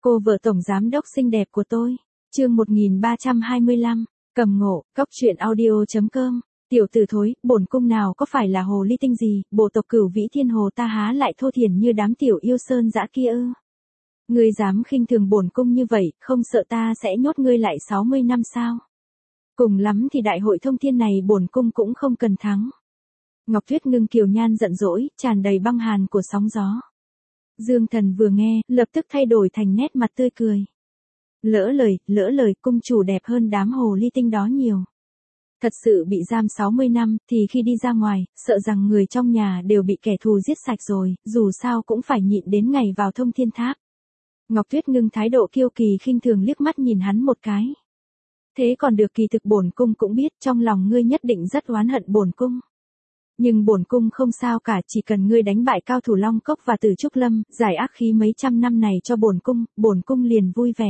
Cô vợ tổng giám đốc xinh đẹp của tôi. Chương 1325, cầm ngộ, cốc truyện audio.com. Tiểu tử thối, bổn cung nào có phải là hồ ly tinh gì, bộ tộc Cửu Vĩ Thiên Hồ ta há lại thô thiển như đám tiểu yêu sơn dã kia ư? Ngươi dám khinh thường bổn cung như vậy, không sợ ta sẽ nhốt ngươi lại 60 năm sao? Cùng lắm thì đại hội thông thiên này bổn cung cũng không cần thắng. Ngọc Tuyết Ngưng kiều nhan giận dỗi, tràn đầy băng hàn của sóng gió. Dương Thần vừa nghe, lập tức thay đổi thành nét mặt tươi cười. Lỡ lời, cung chủ đẹp hơn đám hồ ly tinh đó nhiều. Thật sự bị giam 60 năm, thì khi đi ra ngoài, sợ rằng người trong nhà đều bị kẻ thù giết sạch rồi, dù sao cũng phải nhịn đến ngày vào thông thiên tháp. Ngọc Tuyết Ngưng thái độ kiêu kỳ khinh thường liếc mắt nhìn hắn một cái. Thế còn được, kỳ thực bổn cung cũng biết trong lòng ngươi nhất định rất oán hận bổn cung. Nhưng bổn cung không sao cả, chỉ cần ngươi đánh bại cao thủ Long Cốc và Tử Trúc Lâm, giải ác khí mấy trăm năm này cho bổn cung liền vui vẻ.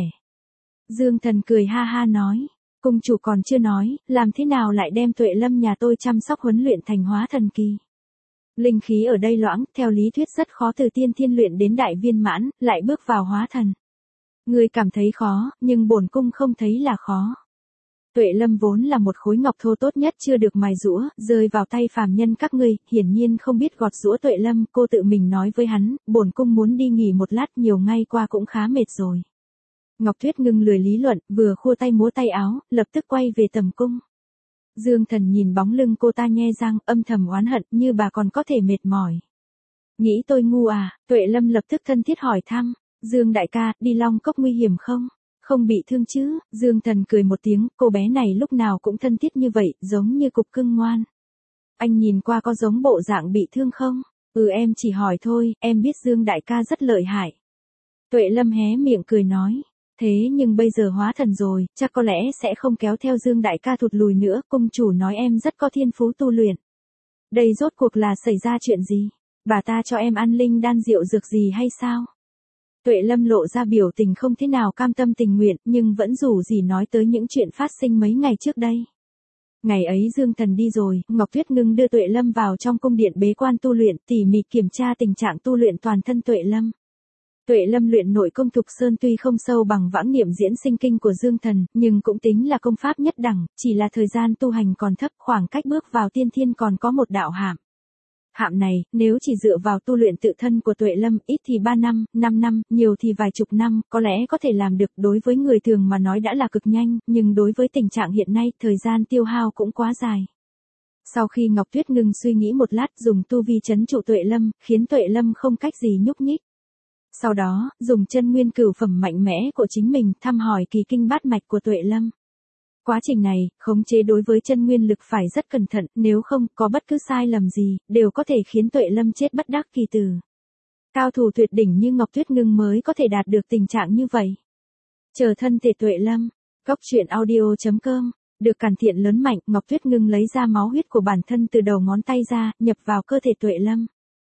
Dương Thần cười ha ha nói, cung chủ còn chưa nói, làm thế nào lại đem Tuệ Lâm nhà tôi chăm sóc huấn luyện thành hóa thần kỳ. Linh khí ở đây loãng, theo lý thuyết rất khó từ tiên thiên luyện đến đại viên mãn, lại bước vào hóa thần. Ngươi cảm thấy khó, nhưng bổn cung không thấy là khó. Tuệ Lâm vốn là một khối ngọc thô tốt nhất chưa được mài giũa, rơi vào tay phàm nhân các ngươi, hiển nhiên không biết gọt giũa Tuệ Lâm, cô tự mình nói với hắn, bổn cung muốn đi nghỉ một lát, nhiều ngày qua cũng khá mệt rồi. Ngọc Tuyết Ngưng lười lý luận, vừa khua tay múa tay áo, lập tức quay về tầm cung. Dương Thần nhìn bóng lưng cô ta nhe răng, âm thầm oán hận, như bà còn có thể mệt mỏi. Nghĩ tôi ngu à? Tuệ Lâm lập tức thân thiết hỏi thăm, Dương đại ca, đi Long Cốc nguy hiểm không? Không bị thương chứ? Dương Thần cười một tiếng, cô bé này lúc nào cũng thân thiết như vậy, giống như cục cưng ngoan. Anh nhìn qua có giống bộ dạng bị thương không? Em chỉ hỏi thôi, em biết Dương đại ca rất lợi hại. Tuệ Lâm hé miệng cười nói, thế nhưng bây giờ hóa thần rồi, chắc có lẽ sẽ không kéo theo Dương đại ca thụt lùi nữa, cung chủ nói em rất có thiên phú tu luyện. Đây rốt cuộc là xảy ra chuyện gì? Bà ta cho em ăn linh đan rượu dược gì hay sao? Tuệ Lâm lộ ra biểu tình không thế nào cam tâm tình nguyện, nhưng vẫn rủ rỉ nói tới những chuyện phát sinh mấy ngày trước đây. Ngày ấy Dương Thần đi rồi, Ngọc Tuyết Ngưng đưa Tuệ Lâm vào trong cung điện bế quan tu luyện, tỉ mỉ kiểm tra tình trạng tu luyện toàn thân Tuệ Lâm. Tuệ Lâm luyện nội công Thục Sơn tuy không sâu bằng Vãng Niệm Diễn Sinh Kinh của Dương Thần, nhưng cũng tính là công pháp nhất đẳng, chỉ là thời gian tu hành còn thấp, khoảng cách bước vào tiên thiên còn có một đạo hạm. Hạm này, nếu chỉ dựa vào tu luyện tự thân của Tuệ Lâm, ít thì 3 năm, 5 năm, nhiều thì vài chục năm, có lẽ có thể làm được, đối với người thường mà nói đã là cực nhanh, nhưng đối với tình trạng hiện nay, thời gian tiêu hao cũng quá dài. Sau khi Ngọc Tuyết Ngưng suy nghĩ một lát, dùng tu vi trấn trụ Tuệ Lâm, khiến Tuệ Lâm không cách gì nhúc nhích. Sau đó, dùng chân nguyên cửu phẩm mạnh mẽ của chính mình, thăm hỏi kỳ kinh bát mạch của Tuệ Lâm. Quá trình này, khống chế đối với chân nguyên lực phải rất cẩn thận, nếu không, có bất cứ sai lầm gì, đều có thể khiến Tuệ Lâm chết bất đắc kỳ tử. Cao thủ tuyệt đỉnh như Ngọc Tuyết Ngưng mới có thể đạt được tình trạng như vậy. Chờ thân thể Tuệ Lâm, cốc truyện audio.com, được càn thiện lớn mạnh, Ngọc Tuyết Ngưng lấy ra máu huyết của bản thân từ đầu ngón tay ra, nhập vào cơ thể Tuệ Lâm.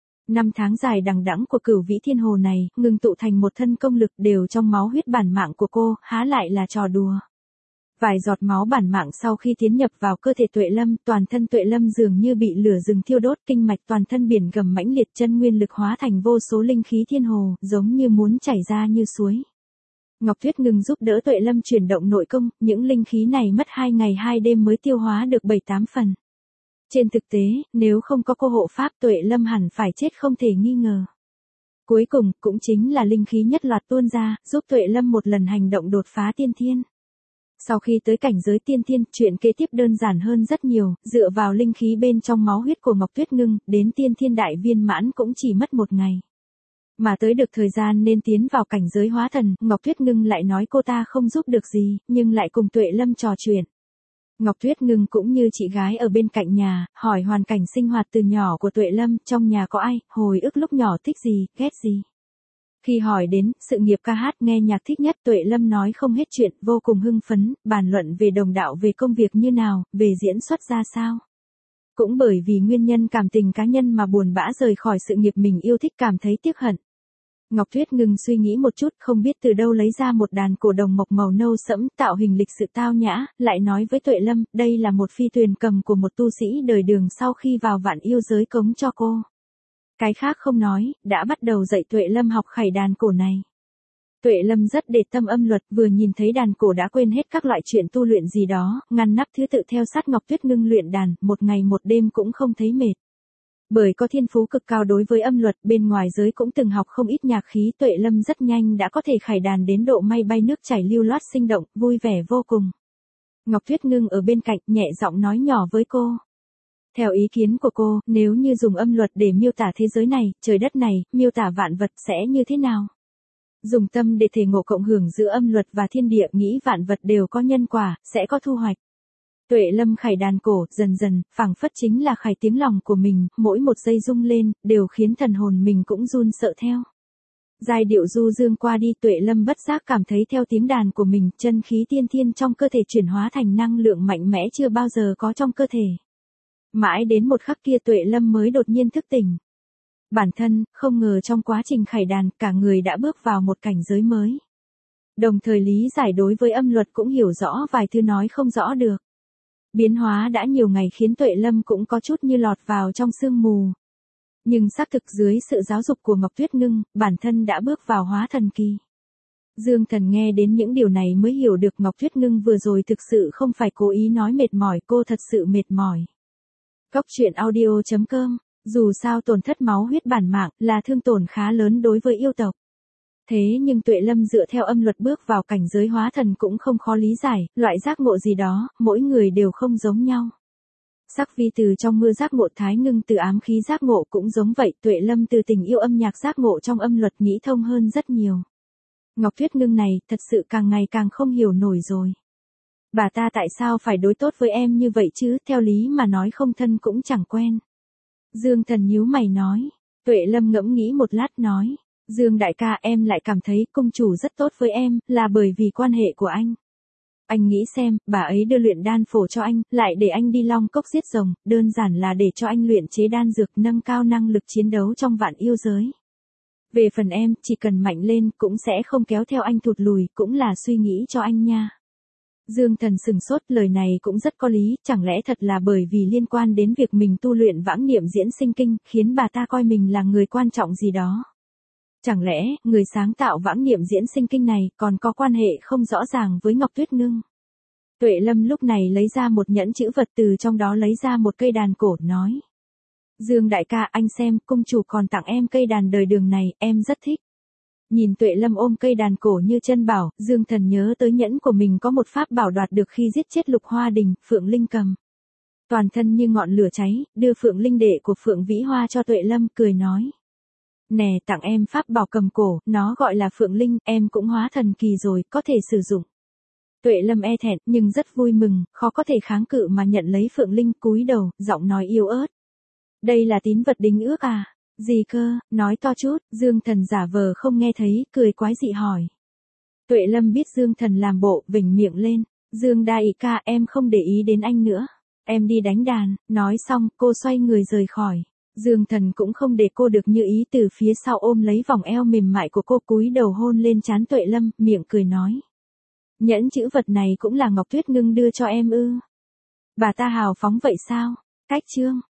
5 tháng dài đằng đẵng của Cửu Vĩ Thiên Hồ này, ngừng tụ thành một thân công lực đều trong máu huyết bản mạng của cô, há lại là trò đùa. Vài giọt máu bản mạng sau khi tiến nhập vào cơ thể Tuệ Lâm, toàn thân Tuệ Lâm dường như bị lửa rừng thiêu đốt, kinh mạch toàn thân biển gầm mãnh liệt, chân nguyên lực hóa thành vô số linh khí thiên hồ, giống như muốn chảy ra như suối. Ngọc Tuyết Ngưng giúp đỡ Tuệ Lâm chuyển động nội công, những linh khí này mất 2 ngày 2 đêm mới tiêu hóa được 7-8 phần. Trên thực tế, nếu không có cô hộ pháp Tuệ Lâm hẳn phải chết không thể nghi ngờ. Cuối cùng, cũng chính là linh khí nhất loạt tuôn ra, giúp Tuệ Lâm một lần hành động đột phá tiên thiên. Sau khi tới cảnh giới tiên thiên, chuyện kế tiếp đơn giản hơn rất nhiều, dựa vào linh khí bên trong máu huyết của Ngọc Tuyết Ngưng, đến tiên thiên đại viên mãn cũng chỉ mất 1 ngày. Mà tới được thời gian nên tiến vào cảnh giới hóa thần, Ngọc Tuyết Ngưng lại nói cô ta không giúp được gì, nhưng lại cùng Tuệ Lâm trò chuyện. Ngọc Tuyết Ngưng cũng như chị gái ở bên cạnh nhà, hỏi hoàn cảnh sinh hoạt từ nhỏ của Tuệ Lâm, trong nhà có ai, hồi ức lúc nhỏ thích gì, ghét gì. Khi hỏi đến, sự nghiệp ca hát nghe nhạc thích nhất, Tuệ Lâm nói không hết chuyện, vô cùng hưng phấn, bàn luận về đồng đạo, về công việc như nào, về diễn xuất ra sao. Cũng bởi vì nguyên nhân cảm tình cá nhân mà buồn bã rời khỏi sự nghiệp mình yêu thích, cảm thấy tiếc hận. Ngọc Tuyết Ngưng suy nghĩ một chút, không biết từ đâu lấy ra một đàn cổ đồng mộc màu nâu sẫm, tạo hình lịch sự tao nhã, lại nói với Tuệ Lâm, đây là một phi thuyền cầm của một tu sĩ đời Đường sau khi vào vạn yêu giới cống cho cô. Cái khác không nói, đã bắt đầu dạy Tuệ Lâm học khải đàn cổ này. Tuệ Lâm rất để tâm âm luật, vừa nhìn thấy đàn cổ đã quên hết các loại chuyện tu luyện gì đó, ngăn nắp thứ tự theo sát Ngọc Tuyết Ngưng luyện đàn, một ngày một đêm cũng không thấy mệt. Bởi có thiên phú cực cao đối với âm luật, bên ngoài giới cũng từng học không ít nhạc khí, Tuệ Lâm rất nhanh đã có thể khải đàn đến độ mây bay nước chảy lưu loát sinh động, vui vẻ vô cùng. Ngọc Tuyết Ngưng ở bên cạnh nhẹ giọng nói nhỏ với cô. Theo ý kiến của cô, nếu như dùng âm luật để miêu tả thế giới này, trời đất này, miêu tả vạn vật sẽ như thế nào? Dùng tâm để thể ngộ cộng hưởng giữa âm luật và thiên địa, nghĩ vạn vật đều có nhân quả, sẽ có thu hoạch. Tuệ Lâm khải đàn cổ, dần dần, phảng phất chính là khải tiếng lòng của mình, mỗi một giây rung lên, đều khiến thần hồn mình cũng run sợ theo. Giai điệu du dương qua đi, Tuệ Lâm bất giác cảm thấy theo tiếng đàn của mình, chân khí tiên thiên trong cơ thể chuyển hóa thành năng lượng mạnh mẽ chưa bao giờ có trong cơ thể. Mãi đến một khắc kia Tuệ Lâm mới đột nhiên thức tỉnh. Bản thân, không ngờ trong quá trình khải đàn, cả người đã bước vào một cảnh giới mới. Đồng thời lý giải đối với âm luật cũng hiểu rõ vài thứ nói không rõ được. Biến hóa đã nhiều ngày khiến Tuệ Lâm cũng có chút như lọt vào trong sương mù. Nhưng xác thực dưới sự giáo dục của Ngọc Tuyết Ngưng, bản thân đã bước vào hóa thần kỳ. Dương Thần nghe đến những điều này mới hiểu được Ngọc Tuyết Ngưng vừa rồi thực sự không phải cố ý nói mệt mỏi, cô thật sự mệt mỏi. Cốc truyện audio.com, dù sao tổn thất máu huyết bản mạng là thương tổn khá lớn đối với yêu tộc. Thế nhưng Tuệ Lâm dựa theo âm luật bước vào cảnh giới hóa thần cũng không khó lý giải, loại giác ngộ gì đó, mỗi người đều không giống nhau. Sắc Vi từ trong mưa giác ngộ, Thái Ngưng từ ám khí giác ngộ cũng giống vậy, Tuệ Lâm từ tình yêu âm nhạc giác ngộ trong âm luật nghĩ thông hơn rất nhiều. Ngọc Tuyết Ngưng này, thật sự càng ngày càng không hiểu nổi rồi. Bà ta tại sao phải đối tốt với em như vậy chứ, theo lý mà nói không thân cũng chẳng quen. Dương Thần nhíu mày nói. Tuệ Lâm ngẫm nghĩ một lát nói. Dương đại ca, em lại cảm thấy cung chủ rất tốt với em, là bởi vì quan hệ của anh. Anh nghĩ xem, bà ấy đưa luyện đan phổ cho anh, lại để anh đi Long Cốc giết rồng, đơn giản là để cho anh luyện chế đan dược nâng cao năng lực chiến đấu trong vạn yêu giới. Về phần em, chỉ cần mạnh lên, cũng sẽ không kéo theo anh thụt lùi, cũng là suy nghĩ cho anh nha. Dương Thần sừng sốt, lời này cũng rất có lý, chẳng lẽ thật là bởi vì liên quan đến việc mình tu luyện vãng niệm diễn sinh kinh, khiến bà ta coi mình là người quan trọng gì đó. Chẳng lẽ, người sáng tạo vãng niệm diễn sinh kinh này còn có quan hệ không rõ ràng với Ngọc Tuyết Ngưng? Tuệ Lâm lúc này lấy ra một nhẫn chữ vật, từ trong đó lấy ra một cây đàn cổ, nói. Dương đại ca, anh xem, cung chủ còn tặng em cây đàn đời đường này, em rất thích. Nhìn Tuệ Lâm ôm cây đàn cổ như chân bảo, Dương Thần nhớ tới nhẫn của mình có một pháp bảo đoạt được khi giết chết Lục Hoa Đình, Phượng Linh cầm. Toàn thân như ngọn lửa cháy, đưa Phượng Linh đệ của Phượng Vĩ Hoa cho Tuệ Lâm, cười nói. Nè, tặng em pháp bảo cầm cổ, nó gọi là Phượng Linh, em cũng hóa thần kỳ rồi, có thể sử dụng. Tuệ Lâm e thẹn, nhưng rất vui mừng, khó có thể kháng cự mà nhận lấy Phượng Linh, cúi đầu, giọng nói yếu ớt. Đây là tín vật đính ước à? Gì cơ, nói to chút, Dương Thần giả vờ không nghe thấy, cười quái dị hỏi. Tuệ Lâm biết Dương Thần làm bộ, vểnh miệng lên. Dương đại ca, em không để ý đến anh nữa. Em đi đánh đàn, nói xong, cô xoay người rời khỏi. Dương Thần cũng không để cô được như ý, từ phía sau ôm lấy vòng eo mềm mại của cô, cúi đầu hôn lên trán Tuệ Lâm, miệng cười nói. Nhẫn chữ vật này cũng là Ngọc Tuyết Ngưng đưa cho em ư? Bà ta hào phóng vậy sao? Cách chương.